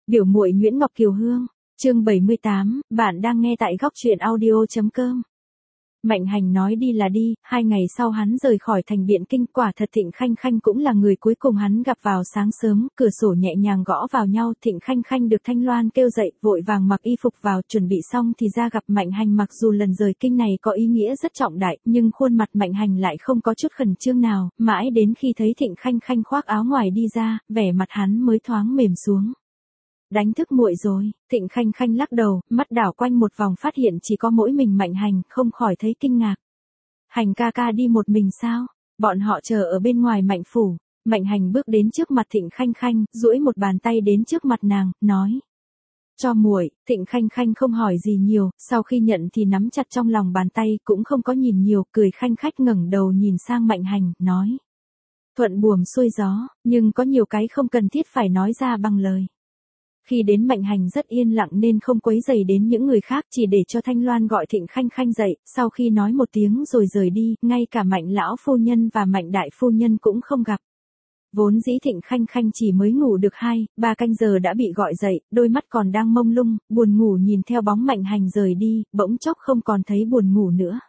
Biểu muội Nguyễn Ngọc Kiều Hương, chương 78, bạn đang nghe tại góc truyện audio.com. Mạnh Hành nói đi là đi, 2 ngày sau hắn rời khỏi thành Biện Kinh, quả thật Thịnh Khanh Khanh cũng là người cuối cùng hắn gặp vào sáng sớm, cửa sổ nhẹ nhàng gõ vào nhau, Thịnh Khanh Khanh được Thanh Loan kêu dậy, vội vàng mặc y phục vào, chuẩn bị xong thì ra gặp Mạnh Hành. Mặc dù lần rời kinh này có ý nghĩa rất trọng đại, nhưng khuôn mặt Mạnh Hành lại không có chút khẩn trương nào, mãi đến khi thấy Thịnh Khanh Khanh khoác áo ngoài đi ra, vẻ mặt hắn mới thoáng mềm xuống. Đánh thức muội rồi, Thịnh Khanh Khanh lắc đầu, mắt đảo quanh một vòng phát hiện chỉ có mỗi mình Mạnh Hành, không khỏi thấy kinh ngạc. Hành ca ca đi một mình sao? Bọn họ chờ ở bên ngoài Mạnh phủ. Mạnh Hành bước đến trước mặt Thịnh Khanh Khanh, duỗi một bàn tay đến trước mặt nàng, nói: "Cho muội." Thịnh Khanh Khanh không hỏi gì nhiều, sau khi nhận thì nắm chặt trong lòng bàn tay, cũng không có nhìn nhiều, cười khanh khách ngẩng đầu nhìn sang Mạnh Hành, nói: "Thuận buồm xuôi gió, nhưng có nhiều cái không cần thiết phải nói ra bằng lời." Khi đến Mạnh Hành rất yên lặng nên không quấy rầy đến những người khác, chỉ để cho Thanh Loan gọi Thịnh Khanh Khanh dậy, sau khi nói một tiếng rồi rời đi, ngay cả Mạnh lão phu nhân và Mạnh đại phu nhân cũng không gặp. Vốn dĩ Thịnh Khanh Khanh chỉ mới ngủ được 2-3 canh giờ đã bị gọi dậy, đôi mắt còn đang mông lung, buồn ngủ nhìn theo bóng Mạnh Hành rời đi, bỗng chốc không còn thấy buồn ngủ nữa.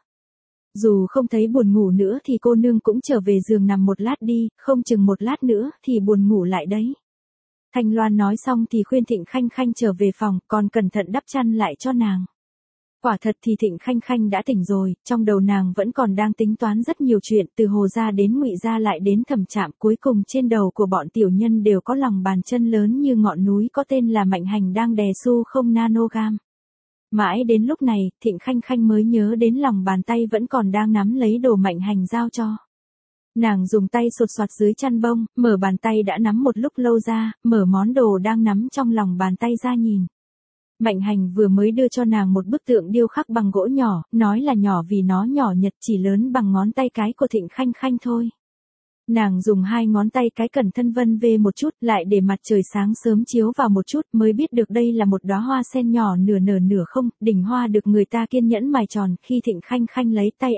Dù không thấy buồn ngủ nữa thì cô nương cũng trở về giường nằm một lát đi, không chừng một lát nữa thì buồn ngủ lại đấy. Thanh Loan nói xong thì khuyên Thịnh Khanh Khanh trở về phòng, còn cẩn thận đắp chăn lại cho nàng. Quả thật thì Thịnh Khanh Khanh đã tỉnh rồi, trong đầu nàng vẫn còn đang tính toán rất nhiều chuyện, từ Hồ gia đến Ngụy gia lại đến Thẩm Trạm, cuối cùng trên đầu của bọn tiểu nhân đều có lòng bàn chân lớn như ngọn núi có tên là Mạnh Hành đang đè xu không nanogam. Mãi đến lúc này, Thịnh Khanh Khanh mới nhớ đến lòng bàn tay vẫn còn đang nắm lấy đồ Mạnh Hành giao cho. Nàng dùng tay sột soạt dưới chăn bông, mở bàn tay đã nắm một lúc lâu ra, mở món đồ đang nắm trong lòng bàn tay ra nhìn. Mạnh Hành vừa mới đưa cho nàng một bức tượng điêu khắc bằng gỗ nhỏ, nói là nhỏ vì nó nhỏ nhặt, chỉ lớn bằng ngón tay cái của Thịnh Khanh Khanh thôi. Nàng dùng 2 ngón tay cái cẩn thân vân về một chút, lại để mặt trời sáng sớm chiếu vào một chút, mới biết được đây là một đóa hoa sen nhỏ nửa nở nửa không, đỉnh hoa được người ta kiên nhẫn mài tròn, khi Thịnh Khanh Khanh lấy tay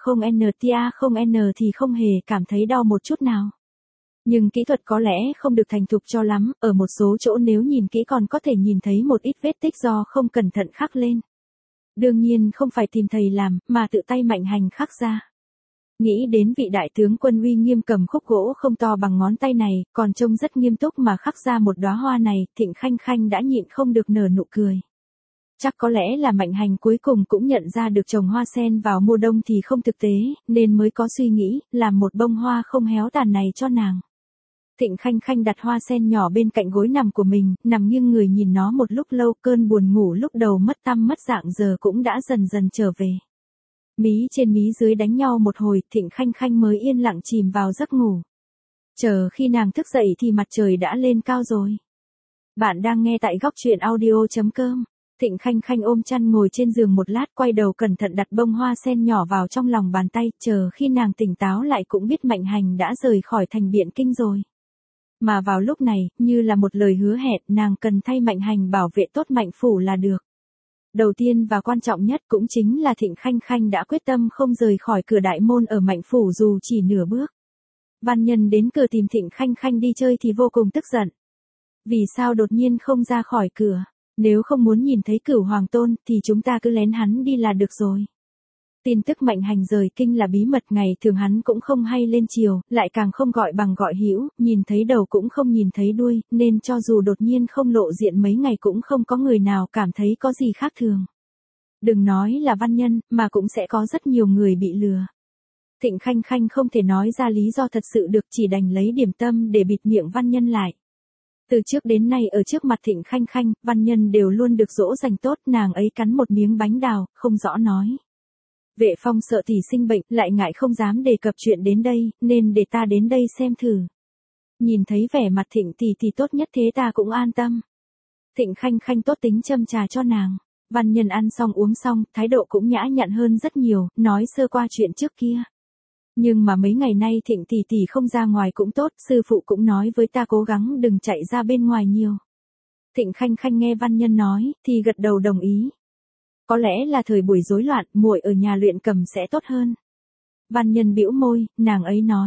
M0NTA0N thì không hề cảm thấy đau một chút nào. Nhưng kỹ thuật có lẽ không được thành thục cho lắm, ở một số chỗ nếu nhìn kỹ còn có thể nhìn thấy một ít vết tích do không cẩn thận khắc lên. Đương nhiên không phải tìm thầy làm, mà tự tay Mạnh Hành khắc ra. Nghĩ đến vị đại tướng quân uy nghiêm cầm khúc gỗ không to bằng ngón tay này, còn trông rất nghiêm túc mà khắc ra một đóa hoa này, Thịnh Khanh Khanh đã nhịn không được nở nụ cười. Chắc có lẽ là Mạnh Hành cuối cùng cũng nhận ra được trồng hoa sen vào mùa đông thì không thực tế, nên mới có suy nghĩ, làm một bông hoa không héo tàn này cho nàng. Thịnh Khanh Khanh đặt hoa sen nhỏ bên cạnh gối nằm của mình, nằm nghiêng người nhìn nó một lúc lâu, cơn buồn ngủ lúc đầu mất tăm mất dạng giờ cũng đã dần dần trở về. Mí trên mí dưới đánh nhau một hồi, Thịnh Khanh Khanh mới yên lặng chìm vào giấc ngủ. Chờ khi nàng thức dậy thì mặt trời đã lên cao rồi. Bạn đang nghe tại góc truyện audio.com. Thịnh Khanh Khanh ôm chăn ngồi trên giường một lát, quay đầu cẩn thận đặt bông hoa sen nhỏ vào trong lòng bàn tay, chờ khi nàng tỉnh táo lại cũng biết Mạnh Hành đã rời khỏi thành Biện Kinh rồi. Mà vào lúc này, như là một lời hứa hẹn, nàng cần thay Mạnh Hành bảo vệ tốt Mạnh phủ là được. Đầu tiên và quan trọng nhất cũng chính là Thịnh Khanh Khanh đã quyết tâm không rời khỏi cửa đại môn ở Mạnh phủ dù chỉ nửa bước. Văn Nhân đến cửa tìm Thịnh Khanh Khanh đi chơi thì vô cùng tức giận. Vì sao đột nhiên không ra khỏi cửa? Nếu không muốn nhìn thấy Cửu Hoàng Tôn thì chúng ta cứ lén hắn đi là được rồi. Tin tức Mạnh Hành rời kinh là bí mật, ngày thường hắn cũng không hay lên chiều, lại càng không gọi bằng gọi hữu, nhìn thấy đầu cũng không nhìn thấy đuôi, nên cho dù đột nhiên không lộ diện mấy ngày cũng không có người nào cảm thấy có gì khác thường. Đừng nói là Văn Nhân, mà cũng sẽ có rất nhiều người bị lừa. Thịnh Khanh Khanh không thể nói ra lý do thật sự được, chỉ đành lấy điểm tâm để bịt miệng Văn Nhân lại. Từ trước đến nay ở trước mặt Thịnh Khanh Khanh, Văn Nhân đều luôn được dỗ dành tốt, nàng ấy cắn một miếng bánh đào, không rõ nói. Vệ Phong sợ tỷ sinh bệnh, lại ngại không dám đề cập chuyện đến đây, nên để ta đến đây xem thử. Nhìn thấy vẻ mặt Thịnh tỷ thì tốt nhất thế ta cũng an tâm. Thịnh Khanh Khanh tốt tính châm trà cho nàng. Văn Nhân ăn xong uống xong, thái độ cũng nhã nhặn hơn rất nhiều, nói sơ qua chuyện trước kia. Nhưng mà mấy ngày nay Thịnh tỷ tỷ không ra ngoài cũng tốt, sư phụ cũng nói với ta cố gắng đừng chạy ra bên ngoài nhiều. Thịnh Khanh Khanh nghe Văn Nhân nói, thì gật đầu đồng ý. Có lẽ là thời buổi rối loạn, muội ở nhà luyện cầm sẽ tốt hơn. Văn Nhân bĩu môi, nàng ấy nói.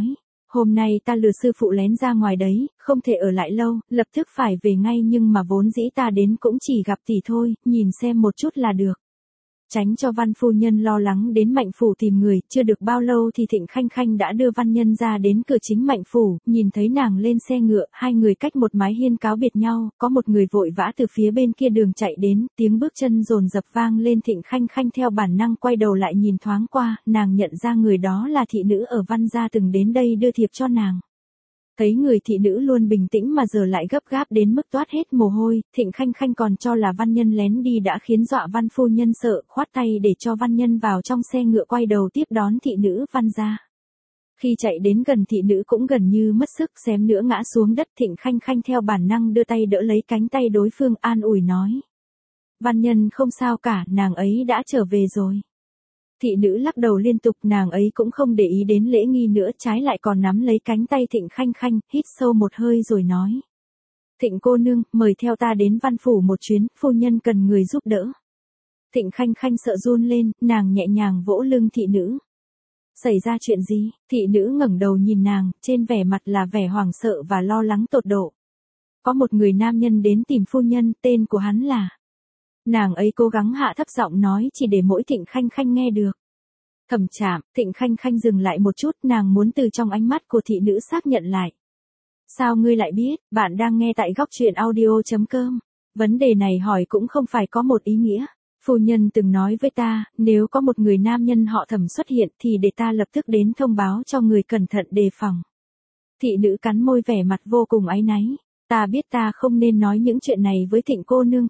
hôm nay ta lừa sư phụ lén ra ngoài đấy, không thể ở lại lâu, lập tức phải về ngay nhưng mà vốn dĩ ta đến cũng chỉ gặp tỷ thôi, nhìn xem một chút là được. Tránh cho Văn phu nhân lo lắng đến Mạnh phủ tìm người, chưa được bao lâu thì Thịnh Khanh Khanh đã đưa Văn Nhân ra đến cửa chính Mạnh phủ, nhìn thấy nàng lên xe ngựa, hai người cách một mái hiên cáo biệt nhau, có một người vội vã từ phía bên kia đường chạy đến, tiếng bước chân dồn dập vang lên. Thịnh Khanh Khanh theo bản năng quay đầu lại nhìn thoáng qua, nàng nhận ra người đó là thị nữ ở Văn gia từng đến đây đưa thiệp cho nàng. Thấy người thị nữ luôn bình tĩnh mà giờ lại gấp gáp đến mức toát hết mồ hôi, Thịnh Khanh Khanh còn cho là Văn Nhân lén đi đã khiến dọa Văn phu nhân sợ, khoát tay để cho Văn Nhân vào trong xe ngựa quay đầu tiếp đón thị nữ Văn gia. Khi chạy đến gần thị nữ cũng gần như mất sức xém nữa ngã xuống đất. Thịnh Khanh Khanh theo bản năng đưa tay đỡ lấy cánh tay đối phương an ủi nói. Văn Nhân không sao cả, nàng ấy đã trở về rồi. Thị nữ lắc đầu liên tục, nàng ấy cũng không để ý đến lễ nghi nữa, trái lại còn nắm lấy cánh tay Thịnh Khanh Khanh, hít sâu một hơi rồi nói. Thịnh cô nương, mời theo ta đến Văn phủ một chuyến, phu nhân cần người giúp đỡ. Thịnh Khanh Khanh sợ run lên, nàng nhẹ nhàng vỗ lưng thị nữ. Xảy ra chuyện gì? Thị nữ ngẩng đầu nhìn nàng, trên vẻ mặt là vẻ hoảng sợ và lo lắng tột độ. Có một người nam nhân đến tìm phu nhân, tên của hắn là... Nàng ấy cố gắng hạ thấp giọng nói chỉ để mỗi Thịnh Khanh Khanh nghe được. Thẩm Trạm. Thịnh Khanh Khanh dừng lại một chút, nàng muốn từ trong ánh mắt của thị nữ xác nhận lại. Sao ngươi lại biết? Bạn đang nghe tại góc truyện audio.com. Vấn đề này hỏi cũng không phải có một ý nghĩa. Phu nhân từng nói với ta, nếu có một người nam nhân họ Thẩm xuất hiện thì để ta lập tức đến thông báo cho người cẩn thận đề phòng. Thị nữ cắn môi vẻ mặt vô cùng áy náy. Ta biết ta không nên nói những chuyện này với Thịnh cô nương,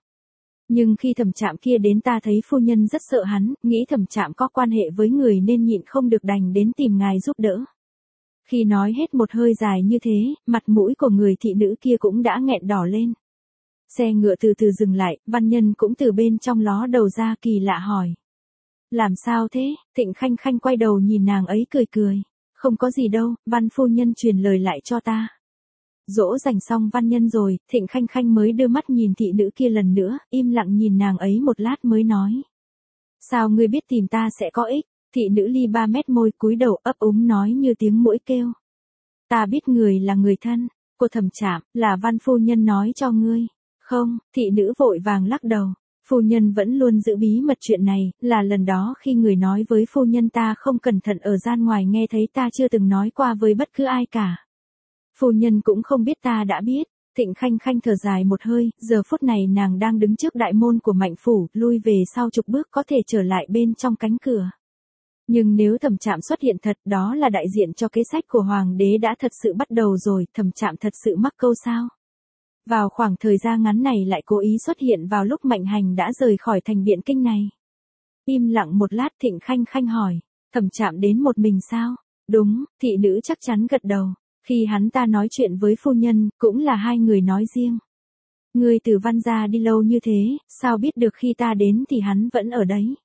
nhưng khi Thẩm Trạm kia đến ta thấy phu nhân rất sợ hắn, nghĩ Thẩm Trạm có quan hệ với người nên nhịn không được đành đến tìm ngài giúp đỡ. Khi nói hết một hơi dài như thế, mặt mũi của người thị nữ kia cũng đã nghẹn đỏ lên. Xe ngựa từ từ dừng lại, Văn Nhân cũng từ bên trong ló đầu ra kỳ lạ hỏi. Làm sao thế? Thịnh Khanh Khanh quay đầu nhìn nàng ấy cười cười. Không có gì đâu, Văn phu nhân truyền lời lại cho ta. Dỗ dành xong Văn Nhân rồi, Thịnh Khanh Khanh mới đưa mắt nhìn thị nữ kia lần nữa, im lặng nhìn nàng ấy một lát mới nói. Sao ngươi biết tìm ta sẽ có ích? Thị nữ ly 3 mét môi cúi đầu ấp úng nói như tiếng muỗi kêu. Ta biết người là người thân, của Thẩm Trạm, là Văn phu nhân nói cho ngươi. Không, thị nữ vội vàng lắc đầu. Phu nhân vẫn luôn giữ bí mật chuyện này, là lần đó khi người nói với phu nhân ta không cẩn thận ở gian ngoài nghe thấy ta chưa từng nói qua với bất cứ ai cả. Phu nhân cũng không biết ta đã biết. Thịnh Khanh Khanh thở dài một hơi, giờ phút này nàng đang đứng trước đại môn của Mạnh phủ, lui về sau chục bước có thể trở lại bên trong cánh cửa. Nhưng nếu Thẩm Trạm xuất hiện thật, đó là đại diện cho kế sách của hoàng đế đã thật sự bắt đầu rồi, Thẩm Trạm thật sự mắc câu sao? Vào khoảng thời gian ngắn này lại cố ý xuất hiện vào lúc Mạnh Hành đã rời khỏi thành Biện Kinh này. Im lặng một lát Thịnh Khanh Khanh hỏi, Thẩm Trạm đến một mình sao? Đúng, thị nữ chắc chắn gật đầu. Khi hắn ta nói chuyện với phu nhân, cũng là hai người nói riêng. Ngươi từ Văn gia đi lâu như thế, sao biết được khi ta đến thì hắn vẫn ở đấy?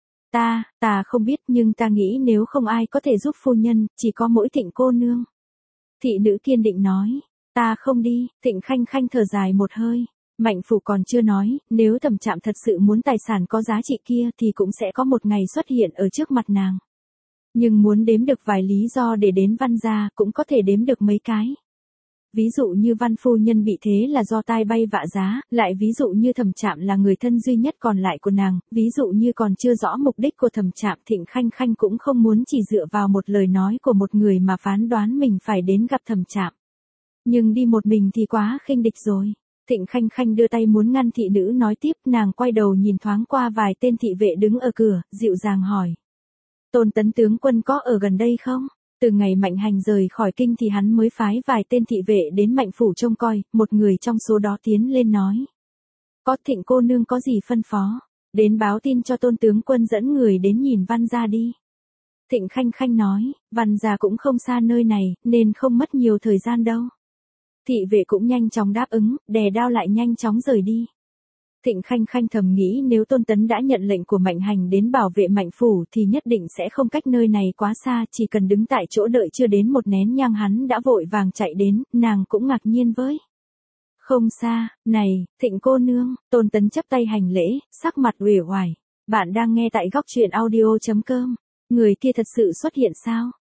Ta không biết nhưng ta nghĩ nếu không ai có thể giúp phu nhân, chỉ có mỗi Thịnh cô nương. Thị nữ kiên định nói, ta không đi. Thịnh Khanh Khanh thở dài một hơi. Mạnh phủ còn chưa nói, nếu Thẩm Trạm thật sự muốn tài sản có giá trị kia thì cũng sẽ có một ngày xuất hiện ở trước mặt nàng. Nhưng muốn đếm được vài lý do để đến Văn gia cũng có thể đếm được mấy cái. Ví dụ như Văn phu nhân bị thế là do tai bay vạ giá, lại ví dụ như Thẩm Trạm là người thân duy nhất còn lại của nàng, ví dụ như còn chưa rõ mục đích của Thẩm Trạm. Thịnh Khanh Khanh cũng không muốn chỉ dựa vào một lời nói của một người mà phán đoán mình phải đến gặp Thẩm Trạm. Nhưng đi một mình thì quá khinh địch rồi. Thịnh Khanh Khanh đưa tay muốn ngăn thị nữ nói tiếp, nàng quay đầu nhìn thoáng qua vài tên thị vệ đứng ở cửa, dịu dàng hỏi. Tôn Tấn tướng quân có ở gần đây không? Từ ngày Mạnh Hành rời khỏi kinh thì hắn mới phái vài tên thị vệ đến Mạnh phủ trông coi, một người trong số đó tiến lên nói. Có. Thịnh cô nương có gì phân phó? Đến báo tin cho Tôn tướng quân dẫn người đến nhìn Văn gia đi. Thịnh Khanh Khanh nói, Văn gia cũng không xa nơi này, nên không mất nhiều thời gian đâu. Thị vệ cũng nhanh chóng đáp ứng, đè đao lại nhanh chóng rời đi. Thịnh Khanh Khanh thầm nghĩ nếu Tôn Tấn đã nhận lệnh của Mạnh Hành đến bảo vệ Mạnh phủ thì nhất định sẽ không cách nơi này quá xa, chỉ cần đứng tại chỗ đợi chưa đến một nén nhang hắn đã vội vàng chạy đến, nàng cũng ngạc nhiên với. Không xa, này, Thịnh cô nương. Tôn Tấn chắp tay hành lễ, sắc mặt uể oải. Bạn đang nghe tại góc truyện audio.com. Người kia thật sự xuất hiện sao?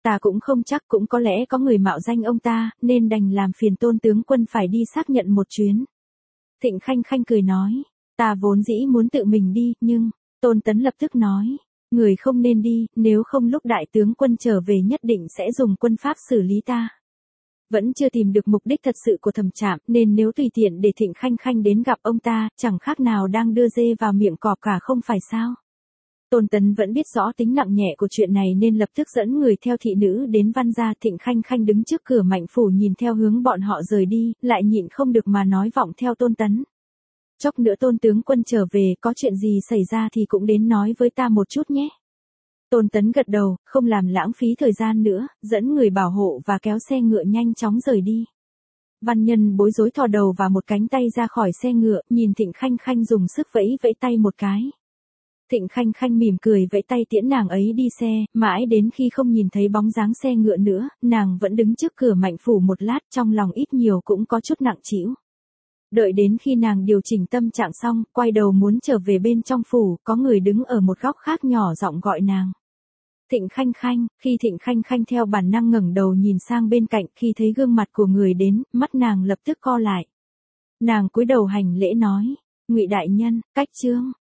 Ta cũng không chắc, cũng có lẽ có người mạo danh ông ta, nên đành làm phiền Tôn tướng quân phải đi xác nhận một chuyến. Thịnh Khanh Khanh cười nói, ta vốn dĩ muốn tự mình đi, nhưng, Tôn Tấn lập tức nói, người không nên đi, nếu không lúc đại tướng quân trở về nhất định sẽ dùng quân pháp xử lý ta. Vẫn chưa tìm được mục đích thật sự của Thẩm Trạm, nên nếu tùy tiện để Thịnh Khanh Khanh đến gặp ông ta, chẳng khác nào đang đưa dê vào miệng cọp cả, không phải sao? Tôn Tấn vẫn biết rõ tính nặng nhẹ của chuyện này nên lập tức dẫn người theo thị nữ đến Văn gia. Thịnh Khanh Khanh đứng trước cửa Mạnh phủ nhìn theo hướng bọn họ rời đi, lại nhịn không được mà nói vọng theo Tôn Tấn. Chốc nữa Tôn tướng quân trở về, có chuyện gì xảy ra thì cũng đến nói với ta một chút nhé. Tôn Tấn gật đầu, không làm lãng phí thời gian nữa, dẫn người bảo hộ và kéo xe ngựa nhanh chóng rời đi. Văn Nhân bối rối thò đầu và một cánh tay ra khỏi xe ngựa, nhìn Thịnh Khanh Khanh dùng sức vẫy vẫy tay một cái. Thịnh Khanh Khanh mỉm cười vẫy tay tiễn nàng ấy đi xe, mãi đến khi không nhìn thấy bóng dáng xe ngựa nữa, nàng vẫn đứng trước cửa Mạnh phủ một lát, trong lòng ít nhiều cũng có chút nặng trĩu. Đợi đến khi nàng điều chỉnh tâm trạng xong, quay đầu muốn trở về bên trong phủ, có người đứng ở một góc khác nhỏ giọng gọi nàng. Thịnh Khanh Khanh, khi Thịnh Khanh Khanh theo bản năng ngẩng đầu nhìn sang bên cạnh, khi thấy gương mặt của người đến, mắt nàng lập tức co lại. Nàng cúi đầu hành lễ nói, Ngụy đại nhân, cách chương